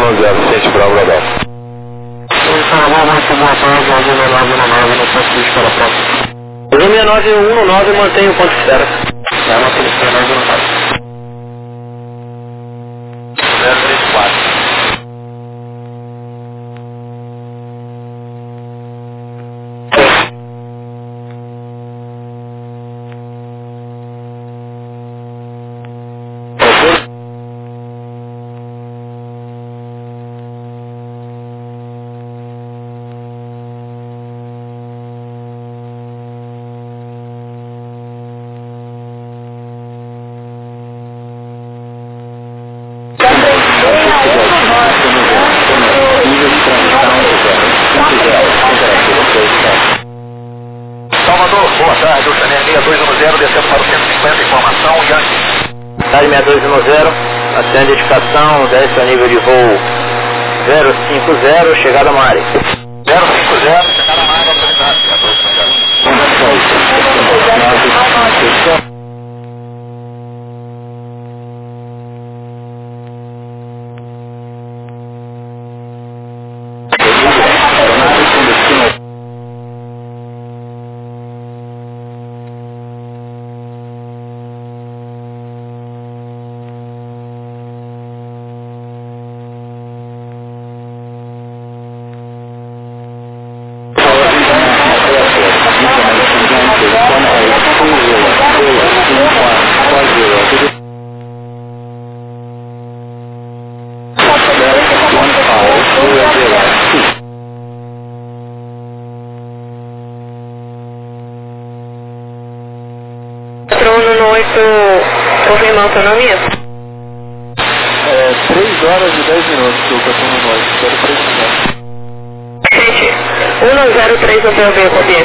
1106 Bravo Radar. Volume 6919, mantém o ponto de espera. 034. Salvador, boa tarde, Oceania 6210, descendo para o 150, informação, Yankee. Tarde 6210, atende a indicação, desce a nível de voo 050, chegada a área. 050, chegada a área, autoridade, 6210. Confirmar a autonomia? 3 horas e 10 minutos que eu estou no norte, espero 3 minutos. Gente, 103 no POV, copiei.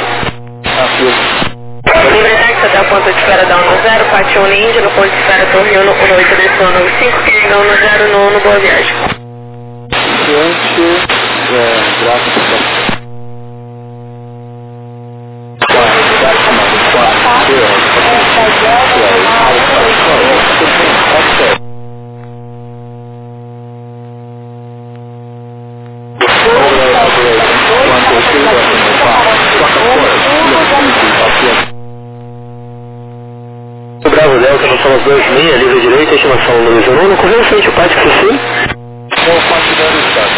Livre táxi até o ponto de espera da 10, parte 1 Índia, no ponto de espera Torre 1, 18 direção 95, que liga 10 no boa viagem. Diante, gráfico. Bravo Delta, nós somos 26, livre direita, estimação Luiz Nuno, correu frente o pátio que sim? Não, parte da unidade.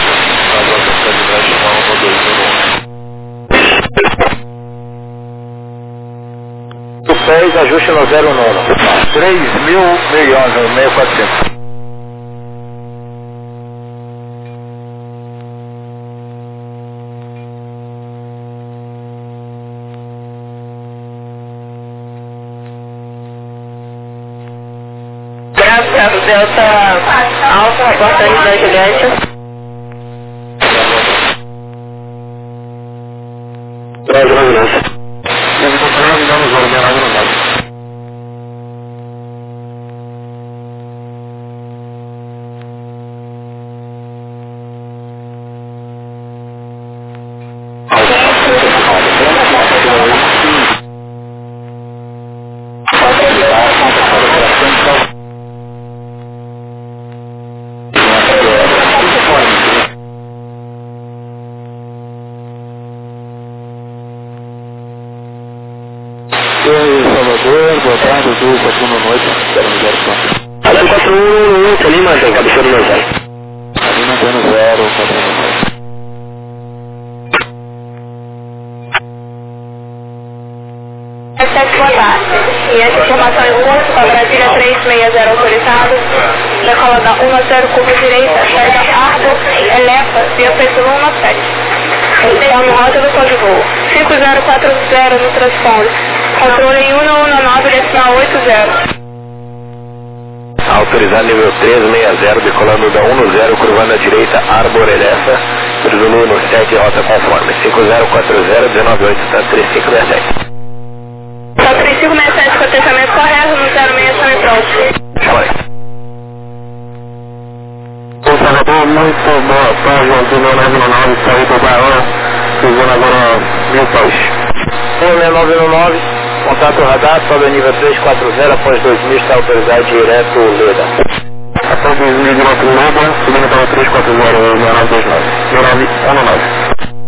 O 6, ajuste no 09. 3.000 6400. Bravo Delta Alfa, reportante da Juliette. Bravo Delta. Salvador, boa tarde, Azul 41 noite, 0 Azul 41 ali, mantém, cabeceira no 0. Ali mantendo 0, 41 noite. Boa tarde. E essa informação em curso para Brasília 360 autorizado, decola da 10 curva direita, chega Arbor, eleva, via preço 117. Está no rota do código voo. 5040 no transponder. Controle em 119,80. Autorizado nível 360, decolando da 10, curvando à direita, Arbor Elessa, presumindo no 7, rota conforme. 5040 198, está 3567. Só 3567, contestamento correto, no 06 também pronto. Chama aí. Salvador, muito boa tarde, Antônio 999, saiu do Baião, fazendo agora 1000 paus. 999, contato radar, sobe a nível 340, após 2000, está autorizado direto Leda. de Monte Lobo, subindo para 340-6929. 6919.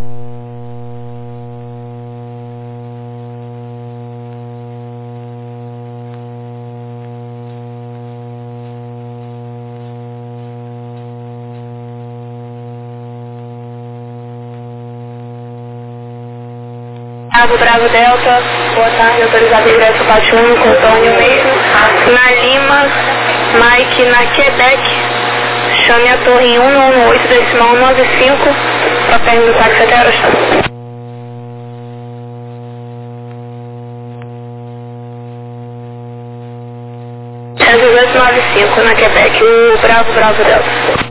Bravo Delta, boa tarde, autorizado ingresso parte 1, com Antônio mesmo, na Lima, Mike, na Quebec, chame a torre 118, decimal 95, para perto do táxi até Eurostar. 1895 na Quebec, o Bravo Delta.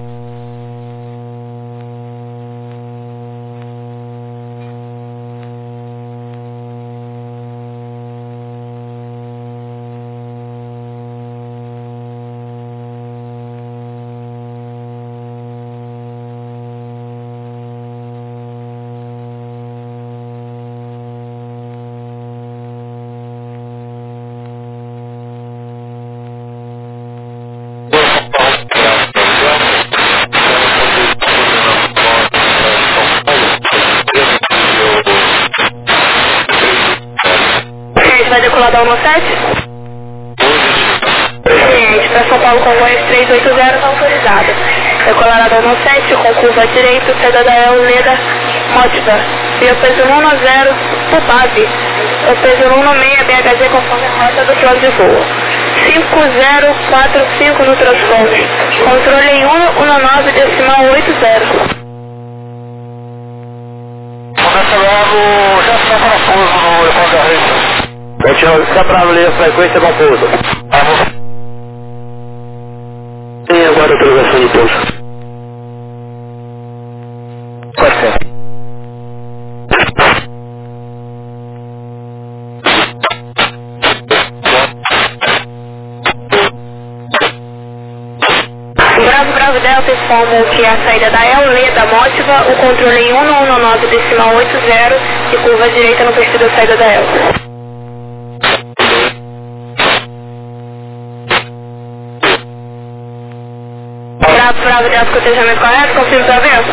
Vai decolar da 17? Cliente, para São Paulo, convoio 380 autorizado. Decolar da 17, com curva direito, saída da Leda, Mótiva. Via peso 110, Pubave. Eu peso 196, BHZ, conforme a rota do plano de voo. 5045 no transporte. Controle em 119, decimal 80. Começa logo, já está parafuso no Leopoldo da Rede. Continua, está para ler a frequência com pouso. E agora a autorização de pouso. Pode ser. Bravo Delta informa que a saída da Leda Mótiva, o controle em 119, decimal 80 e curva direita no perfil da saída da Elsa. Bravo Delta, cotejamento correto, confirma para ver?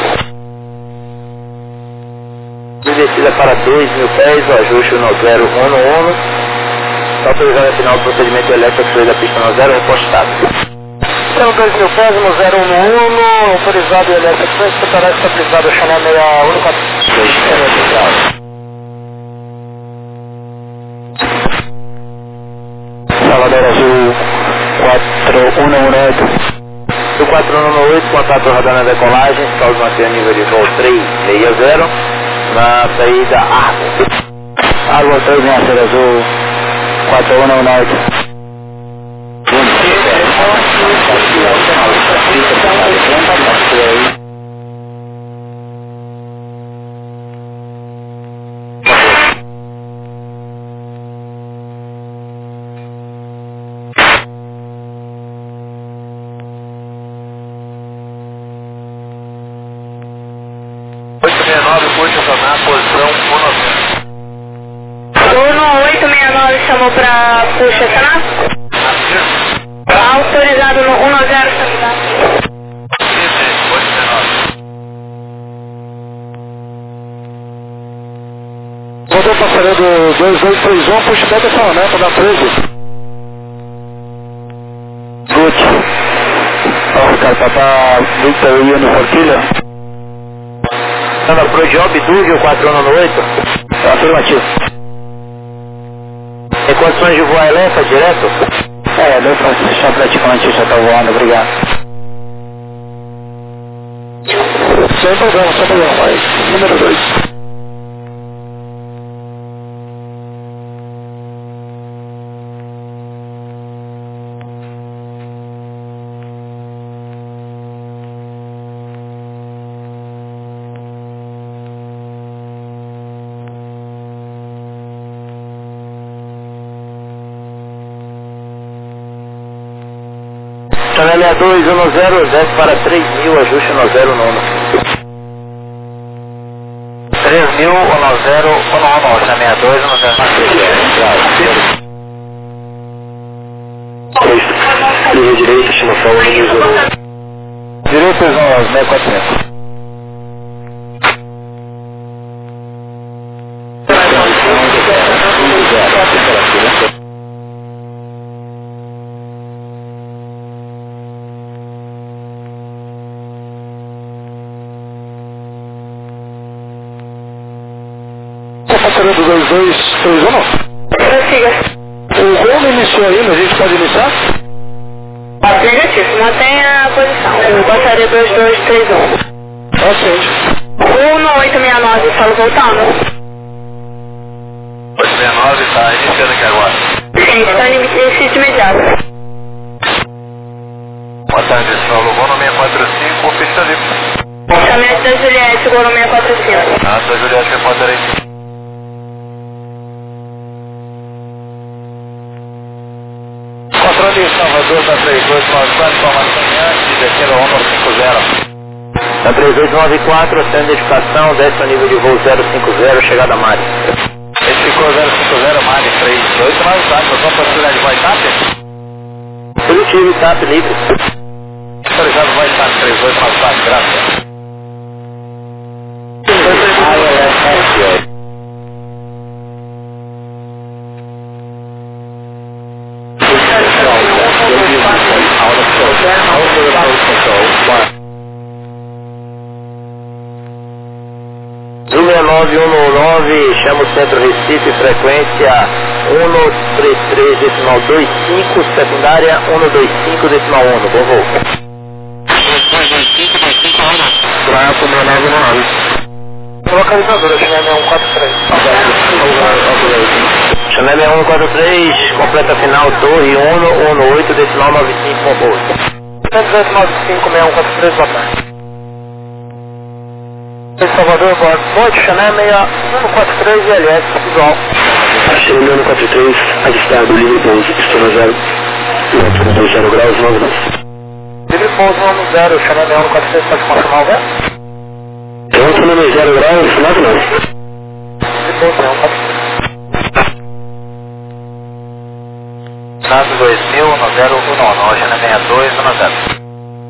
Descida para 2.000 pés, o ajuste no 011. Está autorizado a final do procedimento elétrico da pista no 0 repostado. Então 2.000 pés no 011, autorizado elétrico, estará estabilizado a chamar 6114. Salvador Azul 4118. Do 4198, contato rodando a decolagem, causa manter nível de voo 360, na saída Argo 3, Vinhaceira Azul 4198. Turno 869 chamou para puxa, tá? Autorizado no 190, tá? Rodou passarelo 2831, puxa bem dessa rampa da 13. Good. Oscar, Papa Victor Union Forquilha. Anda pro Job Dúvio 4198? Afirmativo. Tem condições de voar elétrica direto? Deu pra fechar praticamente, já tá voando, obrigado. Sem problema, mas número 2. Chanel 210, desce para 3.000, ajuste no 09. 3.000, no 0, Chanel 2, no 0. Linha direita, estimação 1 Direita, 645. Passando 2231. Prossiga. O rolo iniciou ainda, a gente pode iniciar? Negativo, mantenha a posição. Passaria 2231. Aceite. 1869, falo voltando. 869 está iniciando aqui agora. Sim, está em início imediato. Boa tarde, pessoal. Vou no 645, pista livre. Chamamento da Juliette, chegou no 645. Ah, da Juliette, repórter aí. Controle Salvador da 3894, informação antes, descendo a onda 50. Da 3894, sem identificação, desce ao nível de voo 050, chegada a Mari. Esse ficou 050, Mari 38, mas tá, nós vamos possibilidade de WhatsApp? Positivo, TAP livre. Autorizado WhatsApp 3894, graças. Zoom 9119, chama o centro Recife, frequência 133,25, secundária 125,1, bom voo. Praia com 6919. Localizadora, Chanel 143. Chanel 143, completa final, torre 118, decimal 95, bom voo. 1895-6143, boa tarde. Salvador, boa noite, Chanel 6143 e LS, igual. Chanel 143, avistado, livre pouso, pistona 0, altura 0 graus, 9 graus. Livre pouso 10, Chanel 6143, pode confirmar o vento? Então, Chanel 0 graus, 9 graus. Livre pouso 6143. Nato 2000, 1019, Chanel 62, 10.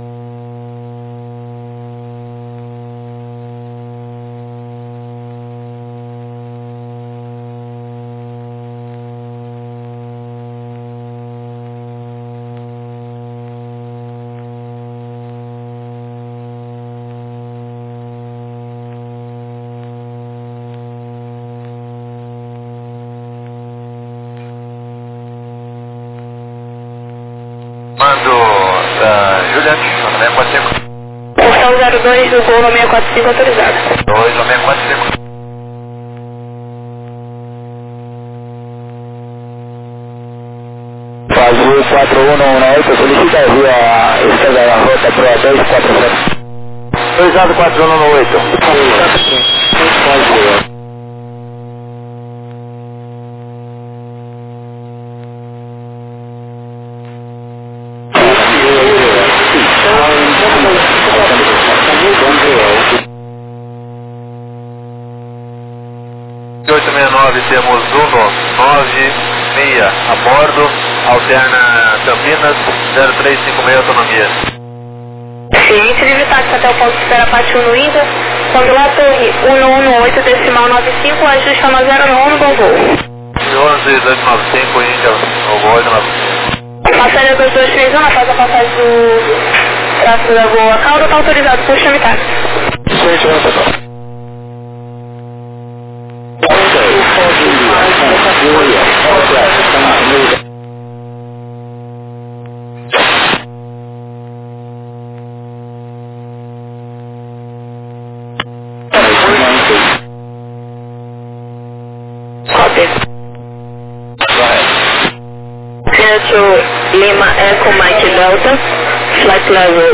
Mando Juliette, no 645. Portal 02 do gol no 645 autorizado. 2 no 645. Fazia 4118, solicita a via esquerda da rota para 247. 24118. Temos 196 a bordo, alterna Campinas, 0356 autonomia. Ciente, livre táxi até o ponto de espera parte 1 no Inter, quando lá torre 118, decimal 95, ajuste a 091, bom voo. 11295, Índia, o voo 895. Passaria 2231, faz a passagem do tráfego da Goa Calda, está autorizado por chame táxi. Ciente, pessoal. Lima Echo Mike Delta, flight level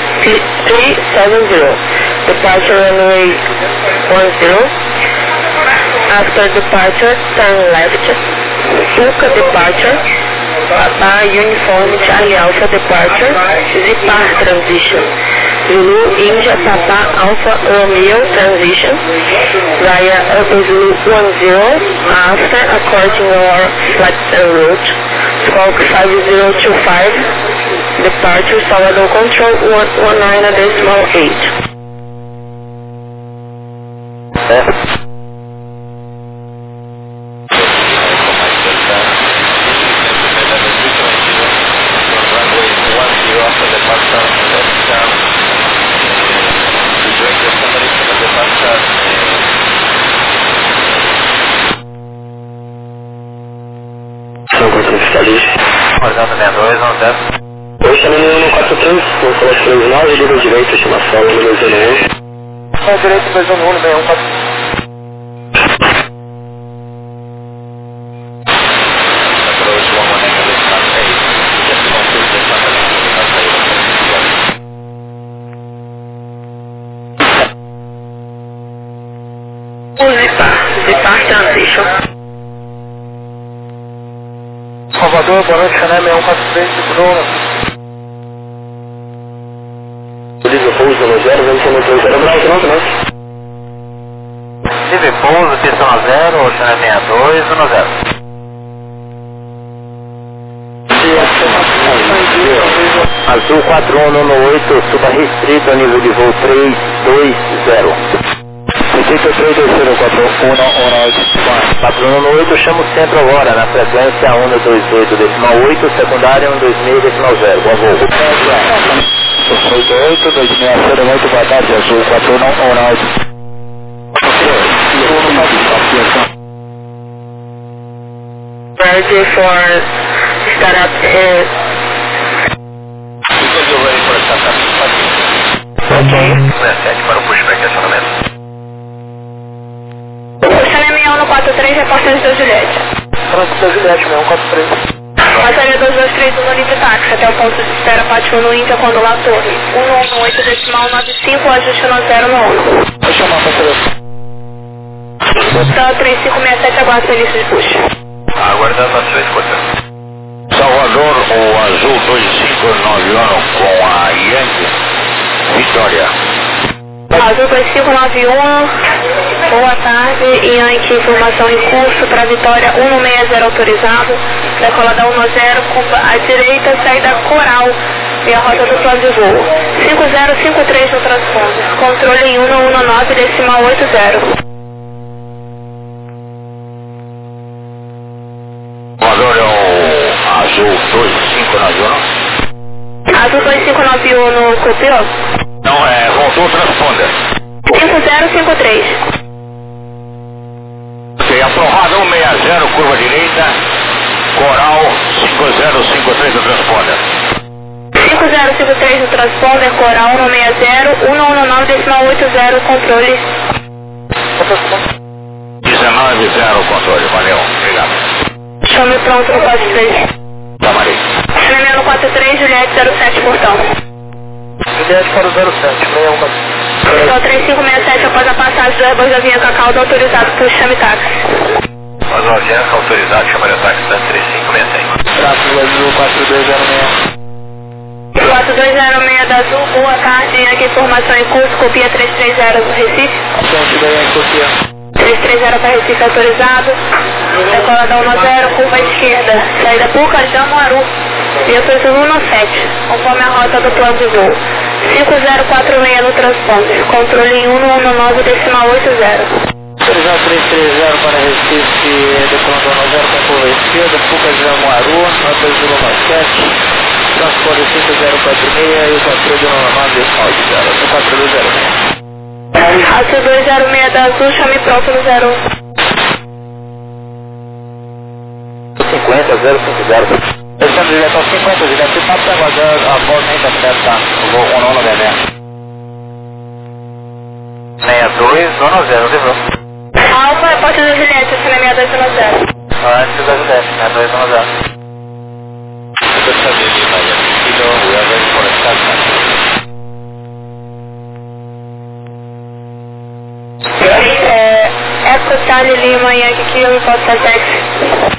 370, departure runway 10, after departure turn left, Suca departure, Papa Uniform Charlie Alpha departure, Zipar transition, Zulu India Papa Alpha Romeo transition, via Upper Zulu 10, after according our flight and route, Squawk 5025, Departure Salvador Control 119.8. Horizonte 62, 10. Hoje também no 143, no colégio 39, líder direito, estimação, número 01. Direito 211, 61, Zipar Transition. Salvador, boa noite, Chanel 6143, Bruno. Livre pouso no 0, vamos ser no 0, Brau, não, não. Livre pouso, pista 10, Chanel 62, 10. Azul 4118, suba restrito a nível de voo 320. 418, chamo o centro agora, na frequência 128.8, secundária 126.0. Boa voo. 88, 2608, boa tarde, Azul 4118. Ready for startup Ok. 17 para o pushback, acionamento. Chanel 6143, reportagem da Juliette. Francisco da Juliette, 6143. Passaria 2231 no livre táxi até o ponto de espera Pátio no Índia, Condolar Torre. 118.95, ajuste no 0 no 1. Vou chamar a passaria. Tá 3567, aguardo serviço de push. Aguardando a sua escuta. Salvador, o Azul 2591 com a Yankee Vitória. Azul 2591, boa tarde, Yankee, informação em curso para Vitória 160 autorizado, decolada 10, curva à direita, saída Coral e a rota do plano de voo. 5053 no transponder, controle em 119.80. Salvador é o Azul 2591. Azul 2591 no copiloto. Não, voltou o transponder. 5053. Tem aprovado 160, curva direita, Coral 5053 no transponder. 5053 no transponder, Coral 160, 119.80, controle. 19-0 controle, valeu, obrigado. Chame pronto no 43. Tamarei. Chanel no 43, Juliette 07, portão. Juliette para o 07, 6143. Só 3567 após a passagem do Airbus da Vinha Cacau, autorizado por chame táxi. Mas o avião autorizado, chama de táxi 3566. Tráfego Azul 4206. 4206 da Azul, boa tarde, aqui informação em curso, copia 330 do Recife. Ponte da Yankee, copia. 330 para Recife autorizado, decolada 10, curva à esquerda, saída Puca, Jamuaru, via 17, conforme a rota do plano de voo. 5046 no transponder, controle em 119.80. Autorizado 330 para Recife, decolando 10 com curva à esquerda, Puca, Jamuaru, nota 097, transponder 5046 e o controle de 119.0, 4206. Azul 206 da Azul, chame pronto no 01. 50-050. Estamos direto ao 50, direto ao 4, aguardando a volta ainda certa, o voo 190. 62, 0, livrou. Alfa, repórter da Juliette, Chanel 6210. Antes da Juliette, 62, 0. Eco Charlie Lima, Yankee Kilo, Costa Texas.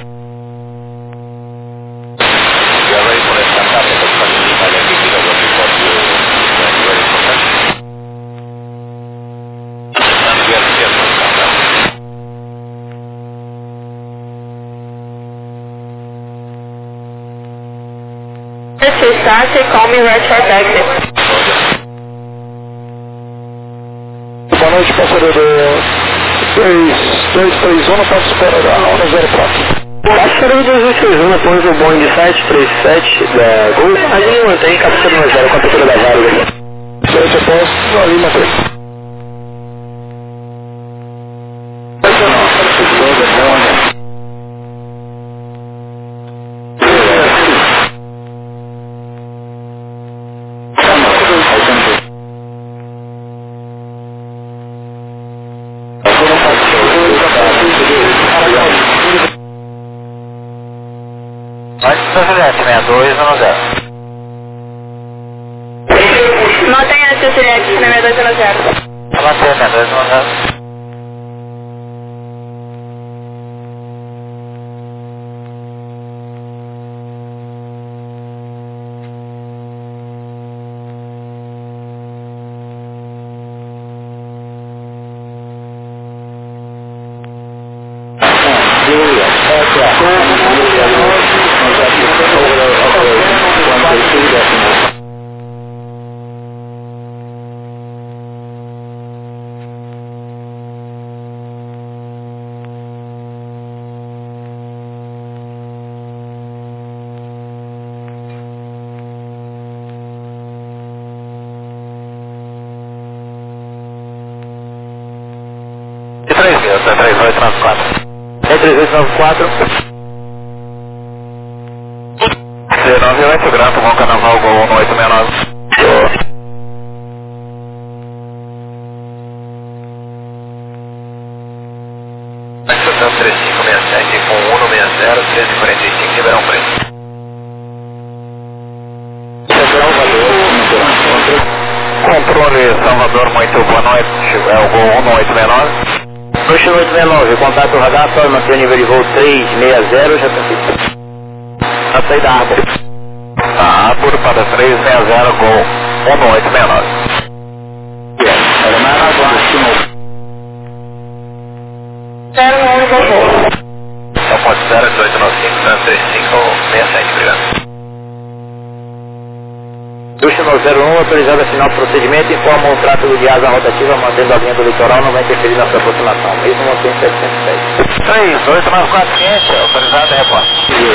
taxi, call me right for taxi. Boa noite, passageiro 2231, pode esperar da hora 04. Passageiro 2231, ponto do Boeing 737 da Gol, a gente mantém captura 0 com a captura da válida. Certo, eu posso ali manter. Mantenha a Juliette na 6210. Mantenha 6210. Tá 3894. É 3894. 98 Granto, Bom Carnaval, Gol 1869. Estação 3567 com 160, 1345, Ribeirão Preto. Controle Salvador, muito boa noite, é o Gol 1869. 2869, contato radar, só manter o nível de voo 360, já está feito. A saída da Árbor. A Árbor para 360, Gol 1869. Era mais agora, Então pode ser 1895, 335, 67, obrigado. Dushino 01, autorizado a assinar o procedimento, informa o tráfego de asa rotativa mantendo a linha do litoral, não vai interferir na sua aproximação. Mesmo mantém 710. 3894 ciência, autorizado a repórter.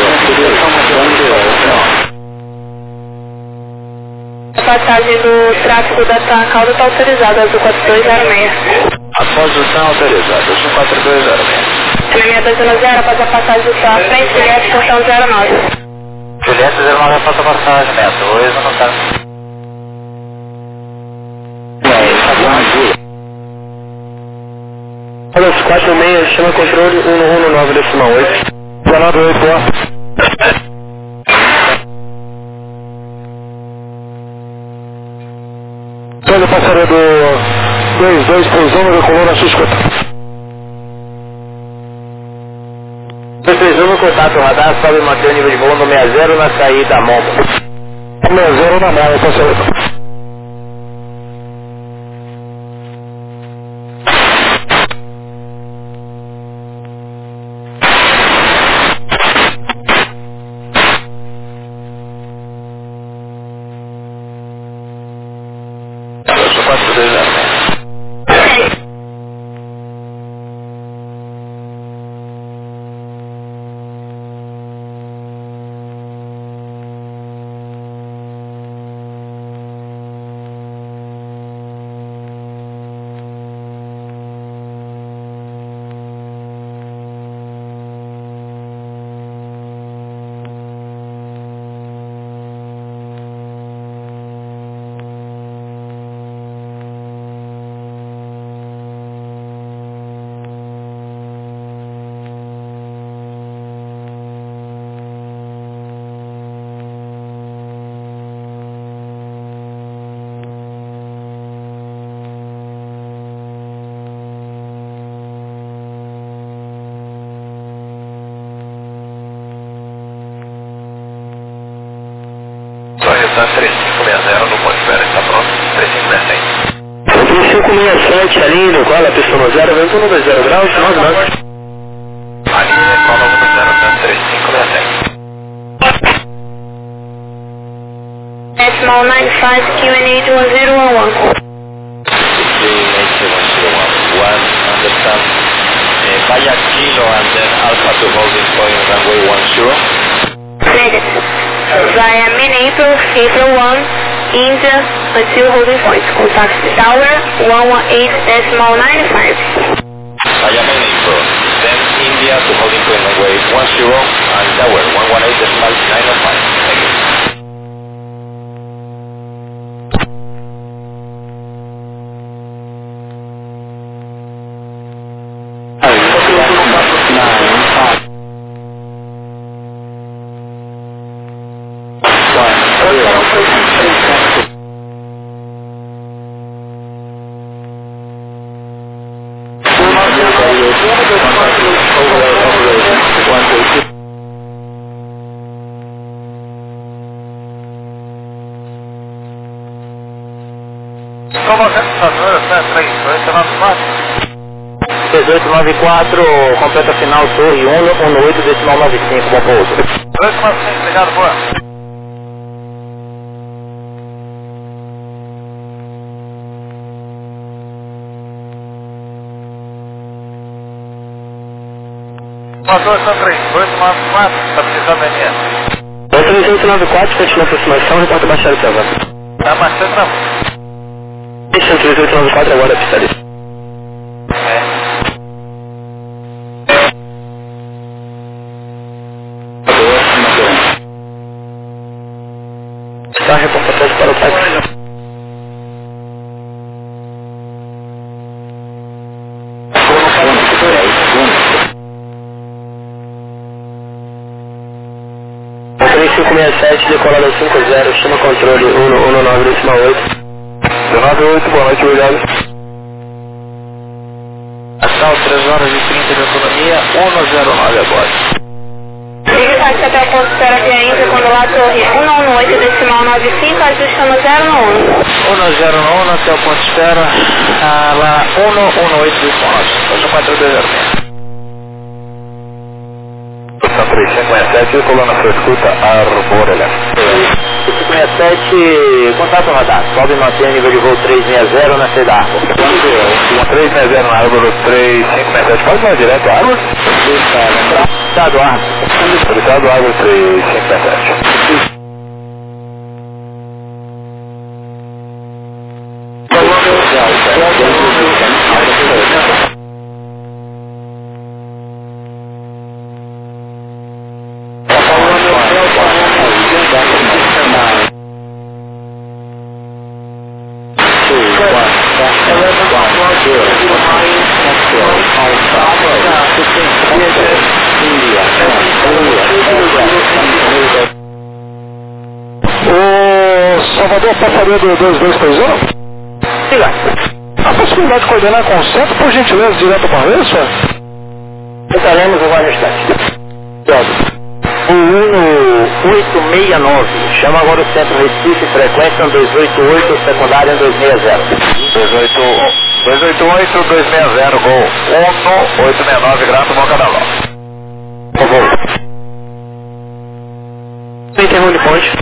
A passagem do tráfego da Calda está autorizada, azul 4206. A condução autorizada, azul 4206. Elemento 210, após a passagem do sua frente, Juliette, portão 09. Juliette 09 após a passagem, 62, não está. Olha, 46, chama controle 119 decimal 8. 198, Todo passageiro 2231, coluna X4. 231, contato radar, sobe e mantém o nível de voo no 60 na saída Momo. 60 na Momo, passageiro. Tá 3560 no ponto de está pronto, 3567. 3567 ali no qual a pista no 0, vento no 20 graus, 9 graus. Ali é qual no 0, tá 3567. decimal 95, QNH 1011. Understand. Via Kilo and then Alpha to holding point runway 10. Negative. Via Minneapolis, April 1, India, until holding point. Contact the tower 118.95. Via Minneapolis, then India to holding point runway 10 and tower 118.905. Thank you. Como centralizadora, 1894, completa final Torre 1, 18 decimal 95, bom pouso. 295, obrigado, boa. Motor São 3894, está precisando da linha. 1894, continua a aproximação, reporta baixado para avanço. Está marchando não? 1894 agora, pista ali. Está reportação para o táxi. O 3567, decolada 50, chama controle 119.8. 198, boa noite, obrigado. Astral 3 horas e 30 de autonomia, 109 agora. Diga-se até o ponto de espera via Índia, quando lá Torre 118, decimal 95, ajuste no 011. 101 até o ponto de espera, lá 118 decimal 9, hoje 4206. 3567, coluna sua escuta, Arborelha. 567, contato radar, sobe e mantém nível de voo 360 na saída da Árvore. 360 na Árvore, 3567, pode ir direto à Árvore? Estado Árvore. Estado Árvore, 3567. Salvador, passaria do 221? Siga. A possibilidade de coordenar com o centro, por gentileza, direto para a senhor? Tentaremos agora no instante. O 1869, chama agora o centro Recife, frequência 288, secundária 260. 288, 260, gol 1869, grato, bom canal. Por favor. Interrone ponte.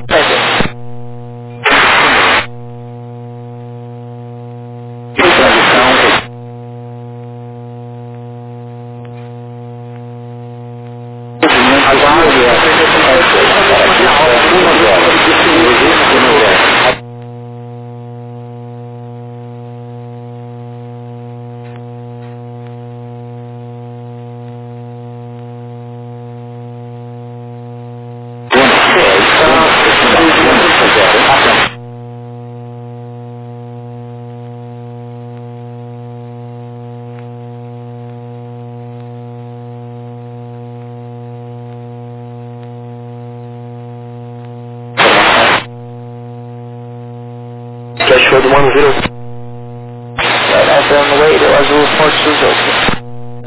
Que achou do Mano Virou? Essa no meio, azul forte dos outros.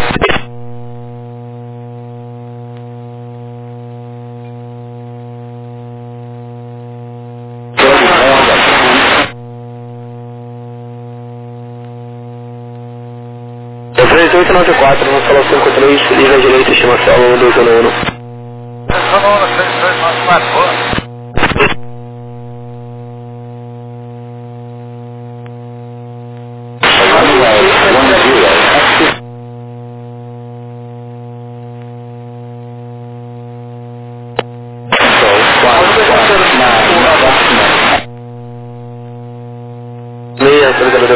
É 3894, não falou 53, livre à direita, estimação 1211. 3294, boa.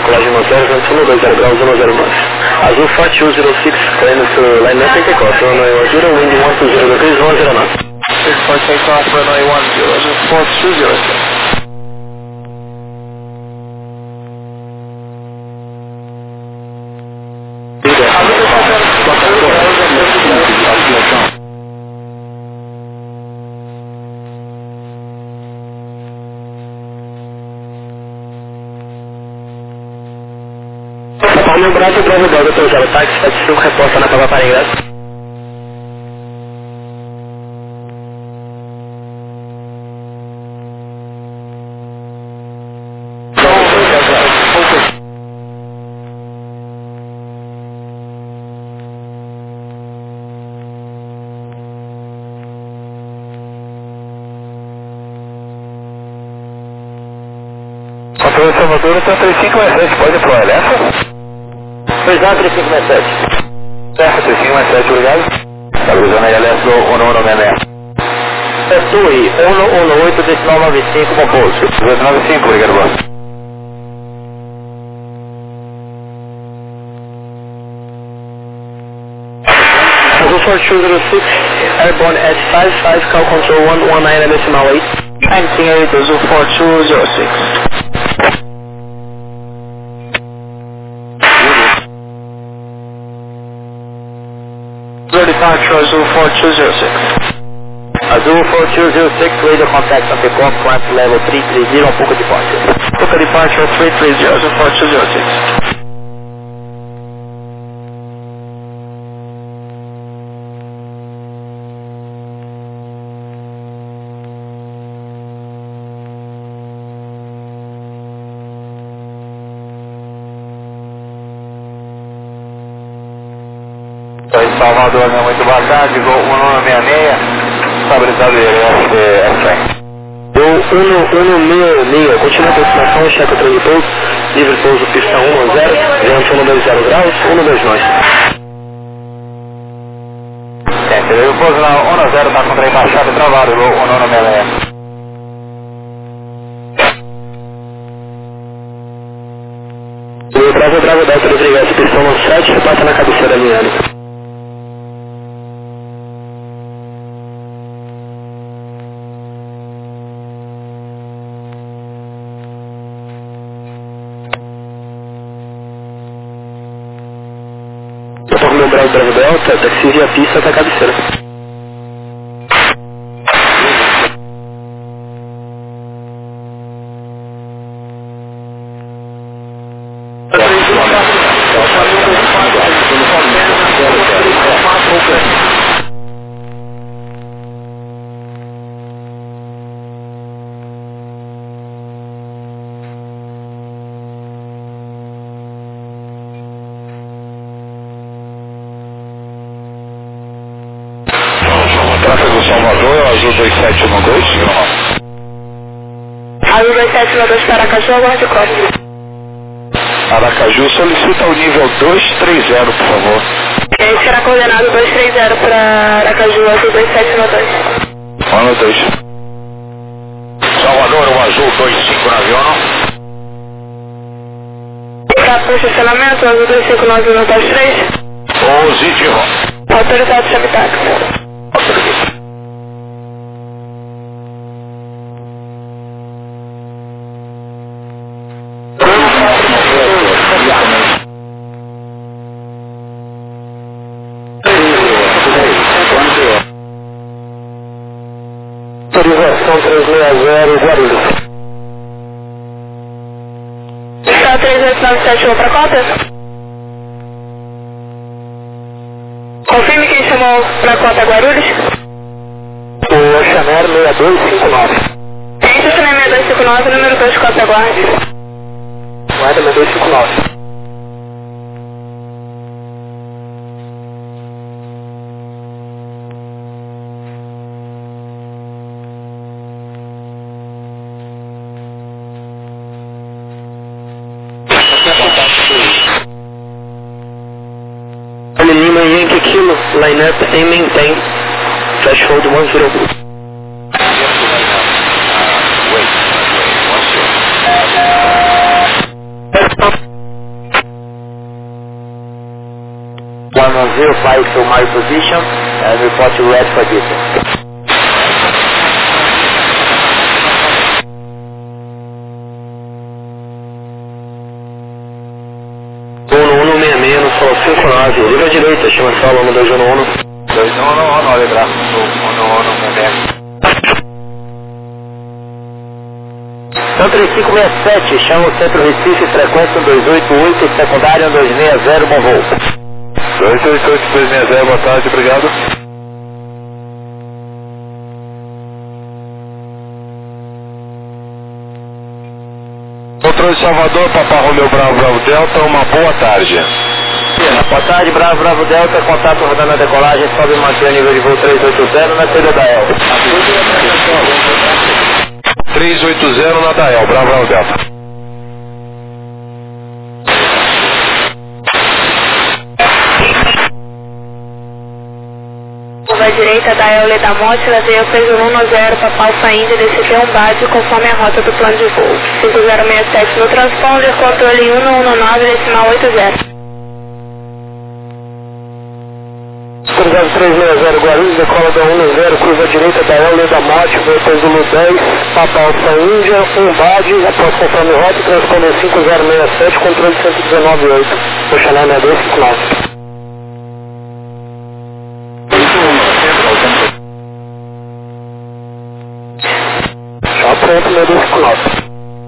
decolagem 10, 120 graus, 10 baixo. Azul Forte 206, caindo to line up take off, runway 10, wind 120 degrees, 10 knots. 64 take off, runway 10, Azul Forte 206. Meu braço e Bravo Delta, pousada, táxi 75, reposta na Pava Paringas. Controle Salvador, 3567, pode ir pro LF? 3567. Certo, 3567, obrigado. Estabilizando aí, LF do 1166. Torre 118, decimal 95, compouso. 295, obrigado, boa. Azul Forte 206, airborne at 55, call control 119, decimal 8. 98, Azul Forte 206. Departure Azul Forte 206. Azul Forte 206, radio contact on takeoff, climb to level 330, Puka departure. Puka departure 330, Azul Forte 206. Salvador não é muito boa tarde, Gol 1166, estabilizado LF, Gol 1166, continua a aproximação, checa controle de pouso, livre pouso pista 10, vento 120 graus, 129. Entendeu? O pouso na 10 está contra a embaixada e travado, Gol 1166. Bravo Delta, desligar pistão 7, passa na cabeceira linear. Meu Bravo Delta, taxi via pista até a cabeceira. Tráfego Salvador, Azul 2712, Azul 2712 para Aracaju, aguarde código. Aracaju solicita o nível 230, por favor. Será coordenado 230 para Aracaju, Azul 2712. Ano 2. Salvador, o Azul 2591. Está por estacionamento, Azul 259 no TAS 3. 11 de Roma. Autorizado chame táxi. Autorização 360, Guarulhos. Está 3897 para cota? Confirme quem chamou para cota Guarulhos. O Chanel 6259. Entre o Chanel 6259 e número 2 cota guarde. Guarda 6259. Lima Yankee Kilo, line up and maintain, threshold 102. Wait, one second. verify to my position and report you red for distance. 1166 no solo 59, livre à direita, chama sala 1211. 211, olha braço, 1166. Centro 3567, chama o Centro Recife, frequência 288, secundária 260, bom voo. 288, 260, boa tarde, obrigado. Controle de Salvador, Papa Romeu Bravo, Bravo Delta, uma boa tarde. Boa tarde, Bravo Delta, contato rodando a decolagem, sobe e mantém o nível de voo 380 na saída da El. 380 na Dael, Bravo Delta. Curva direita da El da Monte, ladeia preso 110 para Alfa Índia, DCT 1 base conforme a rota do plano de voo. 5067 no transponder, controle 1119,80. 360 Guarulhos, decola da 10, curva direita da El da Monte, voo Zulu 10, Papa Alfa Índia, 1 base, após conforme rota, transponder 5067, controle 119,8. Oxaná 6259. Já pronto, 6259.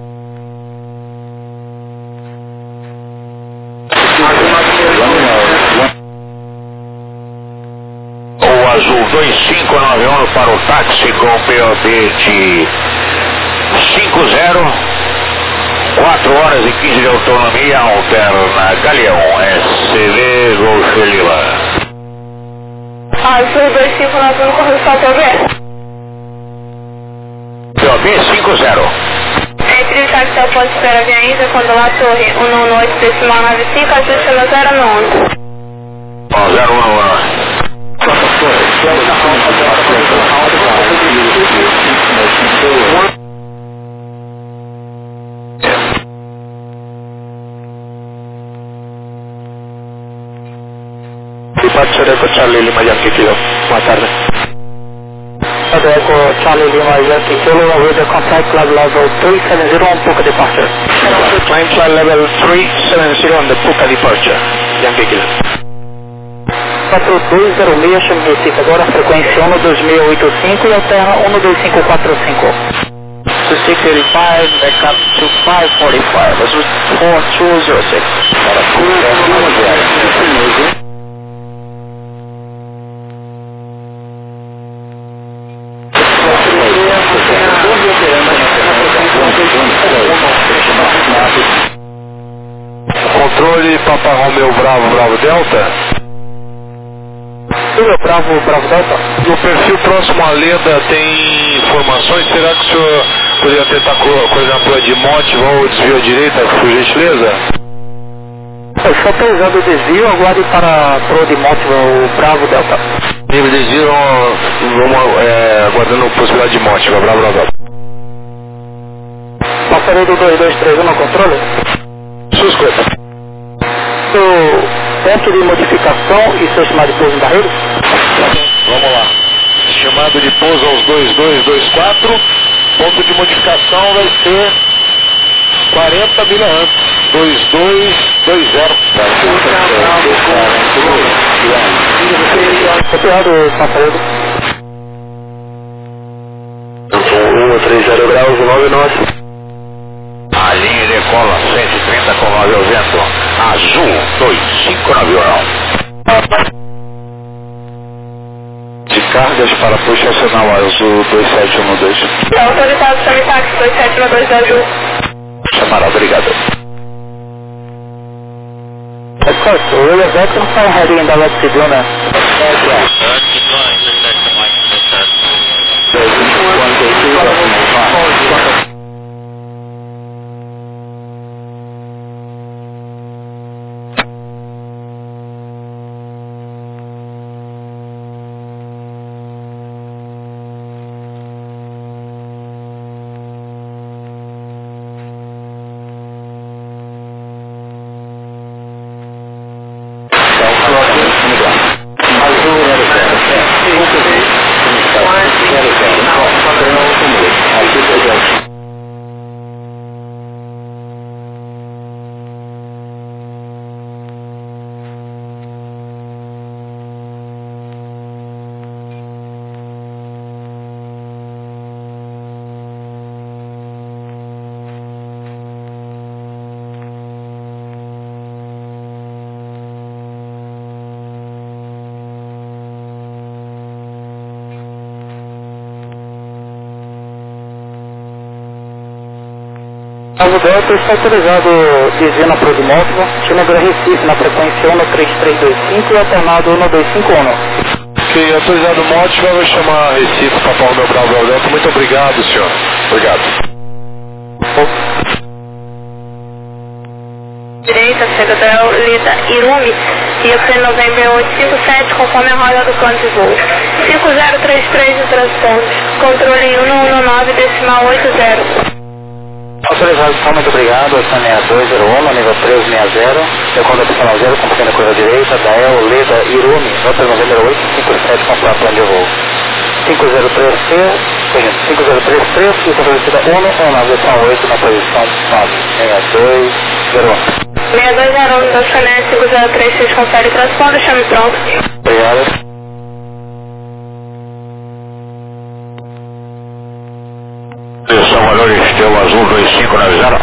O Azul 2591 para o táxi com POD de 50, 4 horas e 15 de autonomia, alterna Galeão, SCV Golfo Lima. Azul 2591 com resultado OB. POD 50. Entre o táxi ao ponto de espera de ainda, quando lá torre 118 decimal 95, ajuste no 0 no 11. 011. Departure Echo Charlie Lima Yankee Kilo. Boa tarde. Echo Charlie Lima Yankee Kilo, with the contact level 370 on Puka departure. Climb flight level 370 on the Puka departure. Yankee Kilo. 4206, chama Recife agora, frequência 12685 e alterna 12545. 2685, back up to 545, that's 4206. Controle Papa Romeu Bravo, Bravo Delta. Bravo Delta. No perfil próximo à Leda tem informações, será que o senhor poderia tentar, por exemplo, a de Motiva ou desvio à direita, por gentileza? Eu só estou usando o desvio, aguarde para Pro de Motiva, o Bravo Delta. Nível de desvio, vamos aguardando a possibilidade de Motiva, Bravo Delta. Passarei do 2231 no controle? Sua escolha. Ponto de modificação e seu chamado de pouso em barreiros? Vamos lá. Chamado de pouso aos 2224. Ponto de modificação vai ser 40 milha antes. 2220. Copiado, Sampaio. 130 graus, 99. A linha decola 130 com 9 ao vento. Azul 2591. De cargas para puxar o sinal Azul 2712. Autorizado para o táxi 2712 Azul. Chamará, obrigado. Of course, we'll get some heading in direct to Luna. Asa Delta está autorizado dizendo para o Dimóvel, chama Recife na frequência 13325 e alternado 1251. Ok, autorizado Mótica, vai chamar Recife, Papa Romeu Bravo Delta. Muito obrigado, senhor. Obrigado. Direita, Secretário Lida Irumi, IFC Novembro 857, conforme a roda do plano de voo. 5033 de transporte, controle 1119,80. Autorizado, então, muito obrigado, essa 6201, nível 1360, segundo adicional 0, combatendo a curva direita, Dael Leda Irumi, nota Novembro 857, conforme plano de voo. 5033, e estabelecida 119,8 na posição 96201. 6201 da Chanel 5036, confere transporte, chame pronto. Obrigado. Salvador Estrela Azul 2590.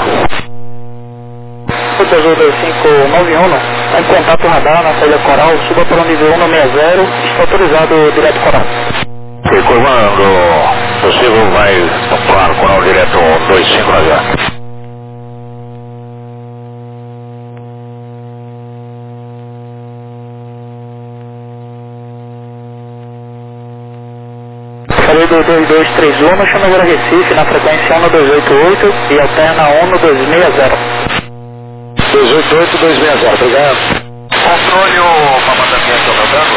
Fruta Azul 2591, está em contato radar na saída coral, suba para o nível 160, está autorizado direto coral. E quando possível vai para o coral direto 2590. Falei do 2231, chama agora Recife na frequência 1288 e alterna 11260. 288-260, obrigado. Controle o comandamento Romeu Tango.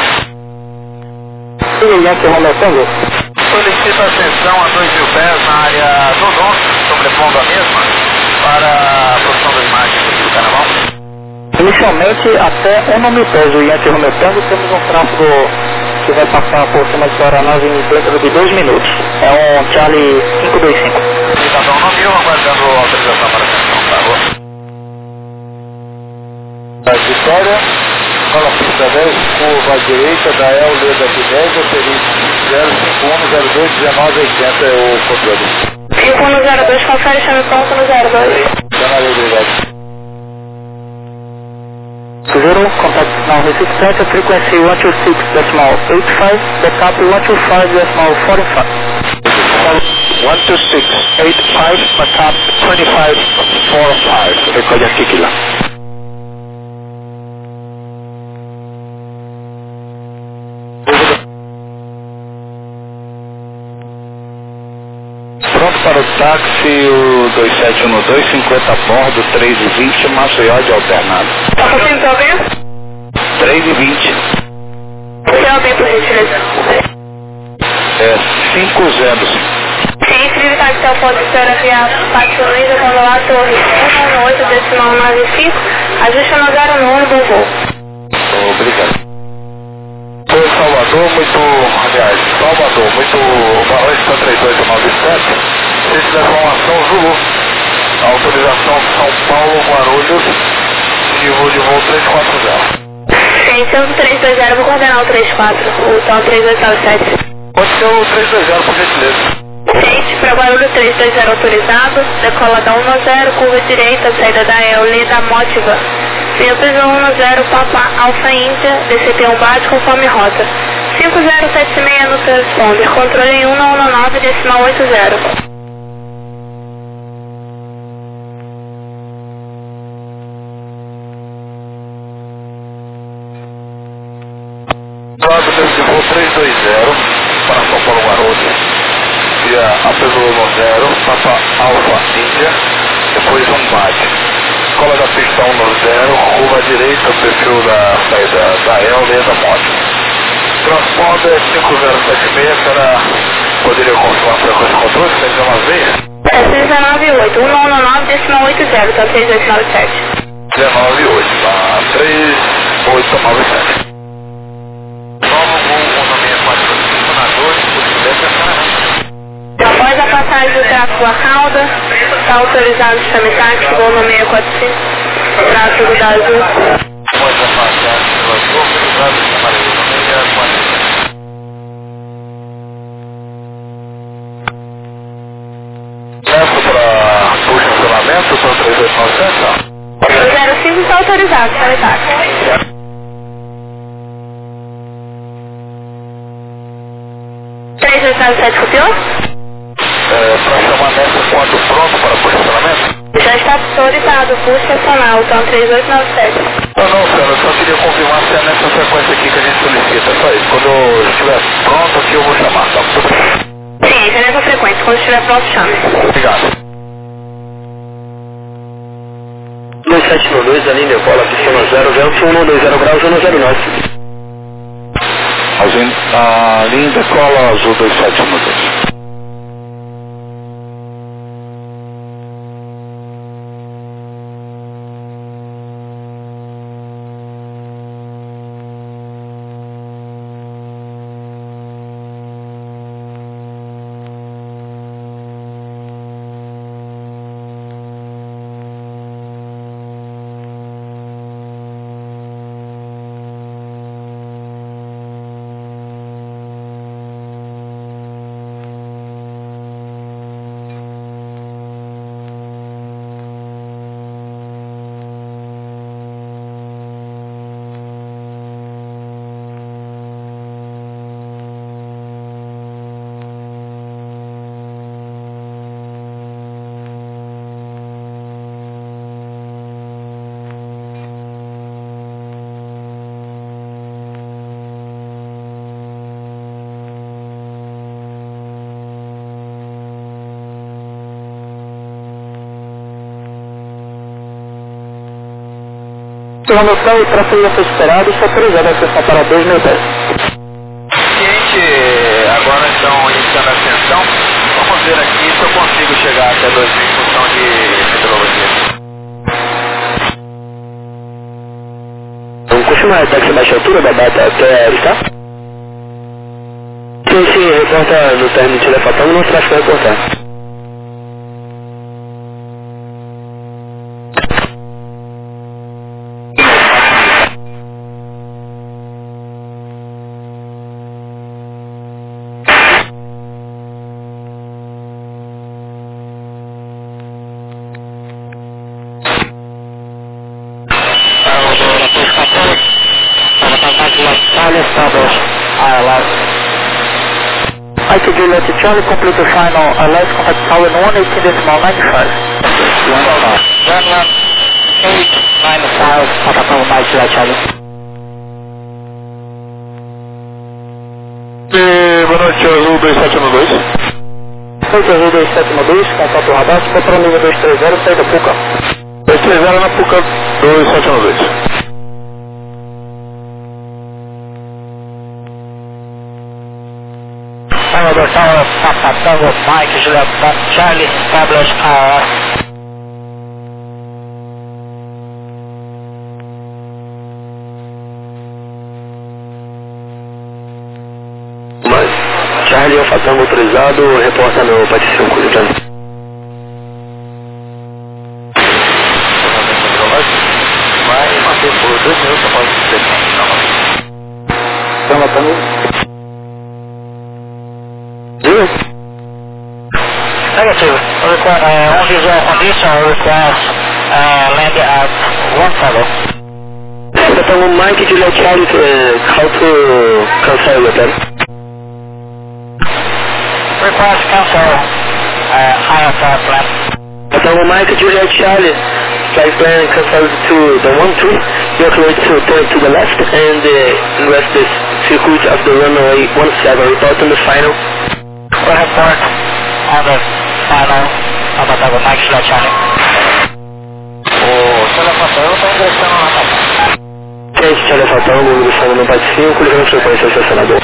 Yankee Romeu Tango. Solicita atenção a 2.000 pés na área do norte, sobrepondo a mesma, para a produção da imagem do Carnaval. Inicialmente, até 1.000 pés do Yankee Romeu Tango, temos um tráfego que vai passar por cima de aeronave dentro de 2 minutos. É um Charlie 525. Cidadão não viu, aguardando autorização para atenção, por favor. Vitória, fala pista 10, curva à direita, Dael Leda de 10, oferece 051021980 é o controle. 5102, confere, chame pronto no 02. Canal, obrigado. Zero, contact now Recife Center, frequency 126.85, backup 125.45. 12685, backup 2545. Recolhe aqui, Kila. Pronto para o táxi, o 2712, 50 a bordo, 3h20, Maceió de alternado. Tá conseguindo te ouvir? 3h20. Você ouvir, por gentileza? É 500. Sim, Civitar de Telefone de Senhora Via Pátio Luiza, Condolar Torre 118,95, ajuste no 091, bom voo. Obrigado. Salvador, muito valor 3297, vocês levam ação Zulu, autorização São Paulo, Guarulhos, nível de voo 340. Sim, 320, vou coordenar o 34, o tal 3297. Pode ser o 320, por gentileza. Gente, para Guarulhos 320 autorizado, decola da 10, curva direita, saída da Eolida Mótiva. Via 10 Papa Alfa Índia, DCP1 bate conforme rota. 5076 no transponder, controle 1119,80. Lado de voo 320, para São Paulo, Guarulhos, via Apelo 0, Papa Alfa Índia, depois um bate. Escola da pista 1 no 0, curva direita, perfil da saída da Leda Mótica. Transponder 5076, será, poderia confirmar a frequência de controle, se tem uma vez? É 398, 1119,80, tá 3897. 198, tá 3897. Novo voo, nome mais funcionadores, por diversas semanas. Após a passagem do tráfego a cauda, está autorizado o chame táxi, voo no 645, tráfego da Azul. Após a passagem do Azul, autorizado o chame no 645. Peço para o funcionamento, são 3897, O 05 está autorizado, chame táxi. Sete copiou? para chamar nessa quando pronto para posicionamento. Já está autorizado, pulso estacional, então 3897. Não, senhor, eu só queria confirmar se é nessa frequência aqui que a gente solicita, só isso. Quando eu estiver pronto aqui eu vou chamar, tá? Sim, é nessa frequência, quando estiver pronto, chame. Obrigado. 2792, a linha Decola, pistão 0, vento 120 graus, 109. A linha Decola Azul 2792. Promoção e para saída foi esperado, está autorizado a acessar para 2 mil pés. Gente, agora estão iniciando a ascensão. Vamos ver aqui se eu consigo chegar até 2000 em função de meteorologia. Vamos confirmar a taxa baixa altura da data até está? Sim, reporta no término de telefatão e no tráfego vai reportar. Ike Juliet Charlie, complete the final alert, contact tower 118.95. 118.95, contact tower Ike Juliet Charlie. Boa noite, Azul 2792. Noite, Azul 2792, contato radar, controle nível 230, saída Puca. 230 na Puca 2792. Tower Papa Tango Mike Juliet Charlie, establish RF. Charlie, Alfa Tango autorizado, reporta no Patício Curitiba. Vai manter por 2 minutos após o sistema. Tango Tango. Negative. On visual condition request land at 17. Tango Mike Juliet Charlie, how to cancel your plan? Request cancel higher flight plan. Tango Mike Juliet Charlie, flight plan cancelled to the 1-2. You're cleared to turn to the left and invest this circuit of the runway 17. Report on the final. Report on the final of the Tango Mike Juliet Charlie. O telefatão está ingressando na rota. Teste telefatão, ingressando no bate 5, ligando frequência estacionador.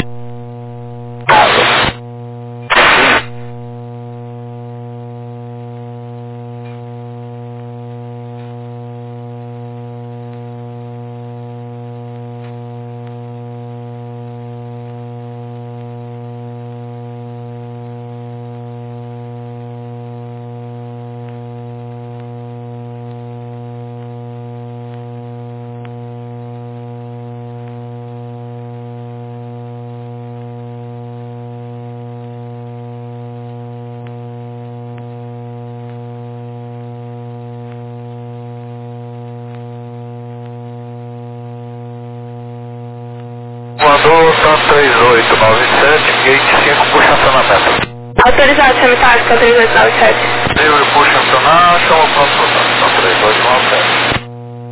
Voador 3897, gate 5 por estacionamento. Autorizado, semitático, 3897. Livre, puxa acionar, chama o pronto contato. 3897.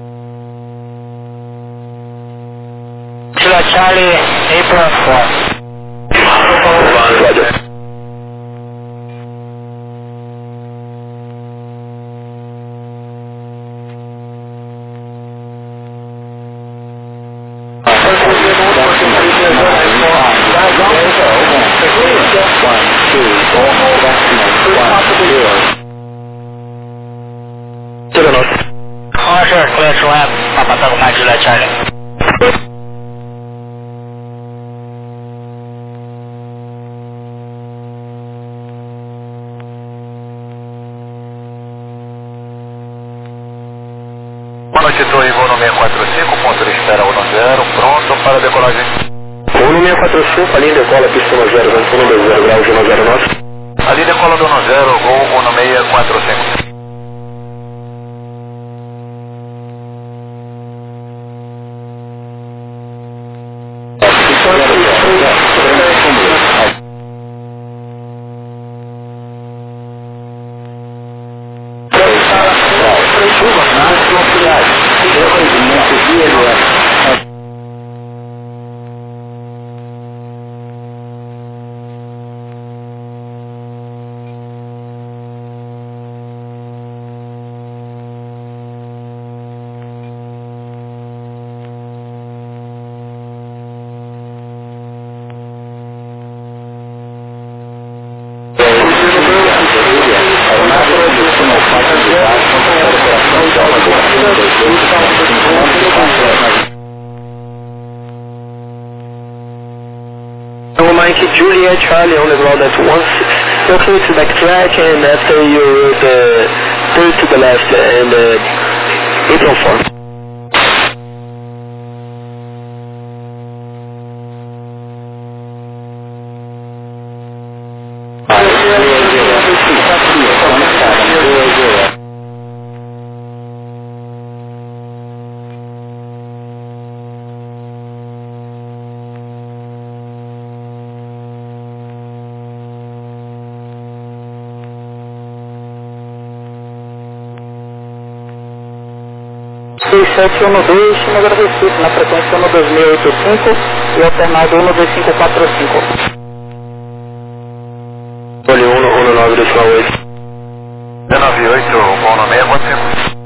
Chula Charlie, April 4. Roger, clear to have Papa Tango Mike Julia Charlie. Boa noite, estou em voo no 645, ponto de espera 10, pronto para decolagem. Voo no 645, a linha decola, pista 10, vento 120 graus, 109. A linha decola do 10, voo no 645. Mike Juliet Charlie on the ground at 16. Okay, to backtrack and after you turn to the left and April 4. C712, número Recife, na frequência 12085 e alternado 12545. Olhe 119 decimal 8. 198, bom no 645.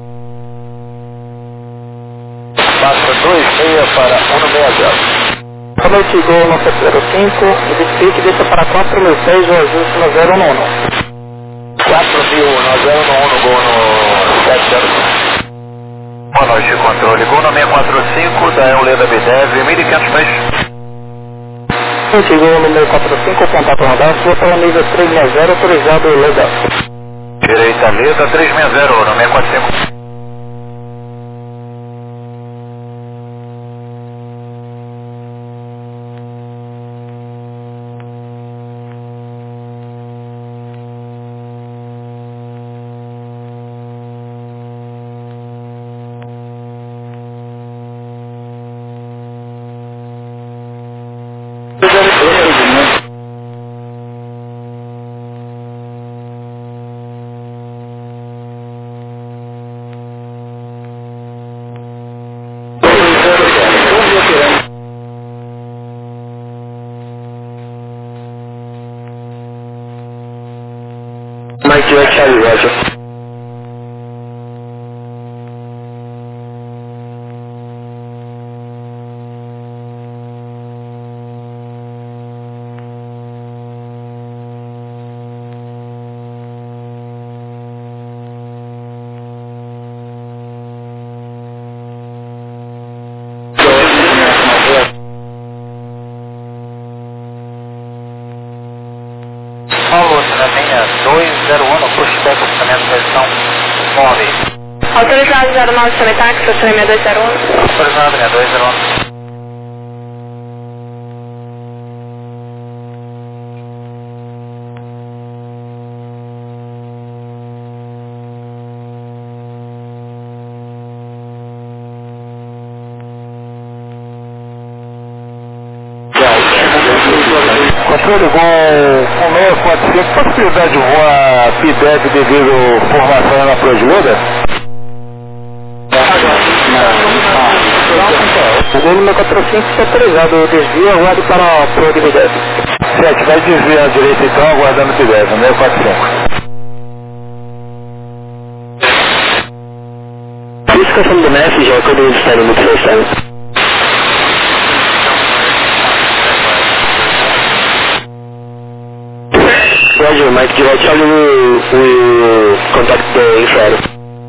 Passa 26 para 160. Boa noite, Gol no 705, identifique e deixa para 4006 o ajuste no 011. 4000, no 011, gol no 705. Boa noite, controle. Gol no 645, da Leda B10, 1500 pés. Gol no 645, contato radar, sua para nível 360, autorizado Leda. Direita Leda 360, no 645. Mike Juliet Charlie, Roger. Paulo, na linha 201, pushback, orçamento da edição 9. Autorizado 09, semitáxi, estacionamento 201. Autorizado, linha 201. Controle com 645, possibilidade de voar PIDEV devido à formação na Prodiluda? O voo 645 está autorizado, o desvio aguarde para a Prodiluda. 7, vai desviar à direita então, aguardando o PIDEV, 645. Please confirm the message or code is standing with first time. Roger, Mike, July Charlie will contact the infrared.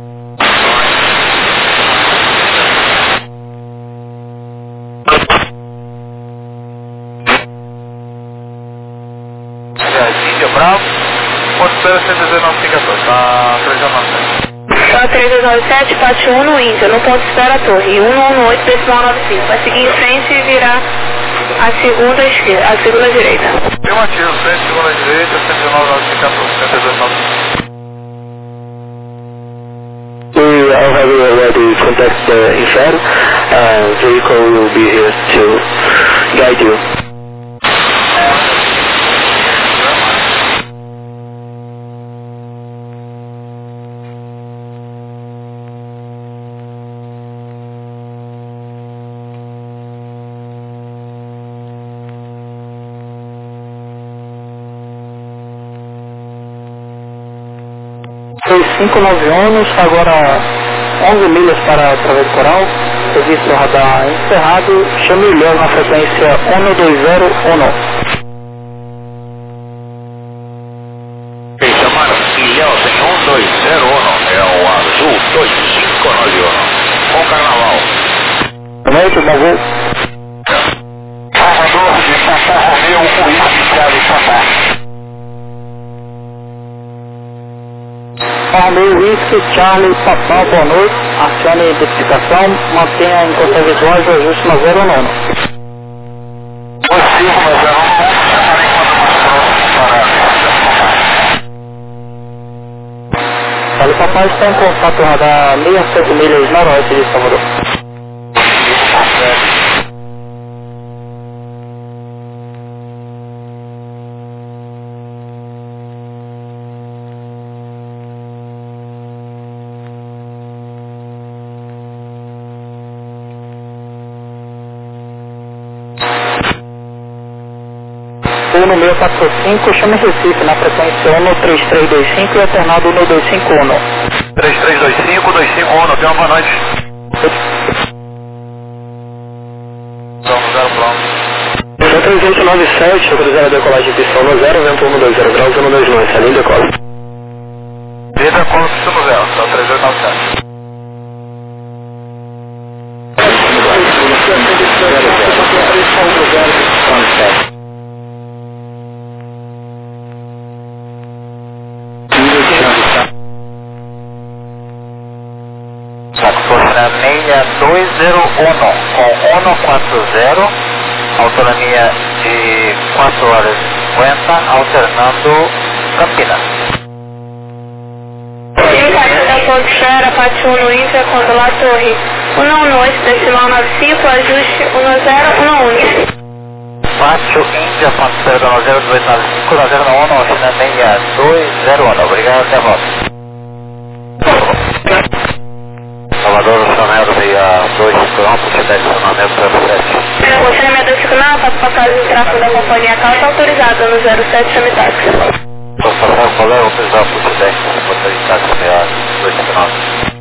Índia Bravo, Porto Espera 119,14, tá 397. Tá 3297, parte 1 no Índia, no ponto de espera torre, 118, decimal 95. Vai seguir em frente e virar a segunda esquerda, a segunda direita. Afirmativo, frente, segunda direita, 119,94, 7295. We already already contact the infrared. Vehicle will be here to guide you. Foi 591, agora 11 milhas para através do coral, serviço radar encerrado, chame Ilhéus na frequência 1201. Chamar Ilhéus em 1201, é o azul 2591, com carnaval. Boa noite, bom voo. Salvador, de Santa Romeu, o Índio de Santa. Romeu Whisky, Charlie, Papá, boa noite. Acione a identificação, mantenha em contato visuais o ajuste na 09. Positivo, mas eu não estarei quando mais próximo para... Charlie, Papá está em contato radar 67 milhas noroeste de Salvador. No 645, chame Recife na frequência 13325 e alternado 1251. 3325, 251, tenha uma boa noite. Vamos, 0 pronto. 3897, autorizada a decolagem de pistão no 0, vento 120 graus, 129, salinho decola. Vida com pistão no 0, tá 3897. Na meia 201 com 140, autonomia de 4 horas e 50, alternando Campinas. Da ponto de espera, parte 1 no Índia, controlar torre 118, decimal 95, ajuste 1011. Pátio Índia, ponto de espera da 0295, 091, oficina meia 201, obrigado, até a volta. Salvador, Sonero, meia 251, direcionamento 07. Você me identificar, faço passagem de tráfego da companhia Calça autorizada no 07, chame táxi. Posso passar o colega, autorizar o 10, motorista táxi meia 259.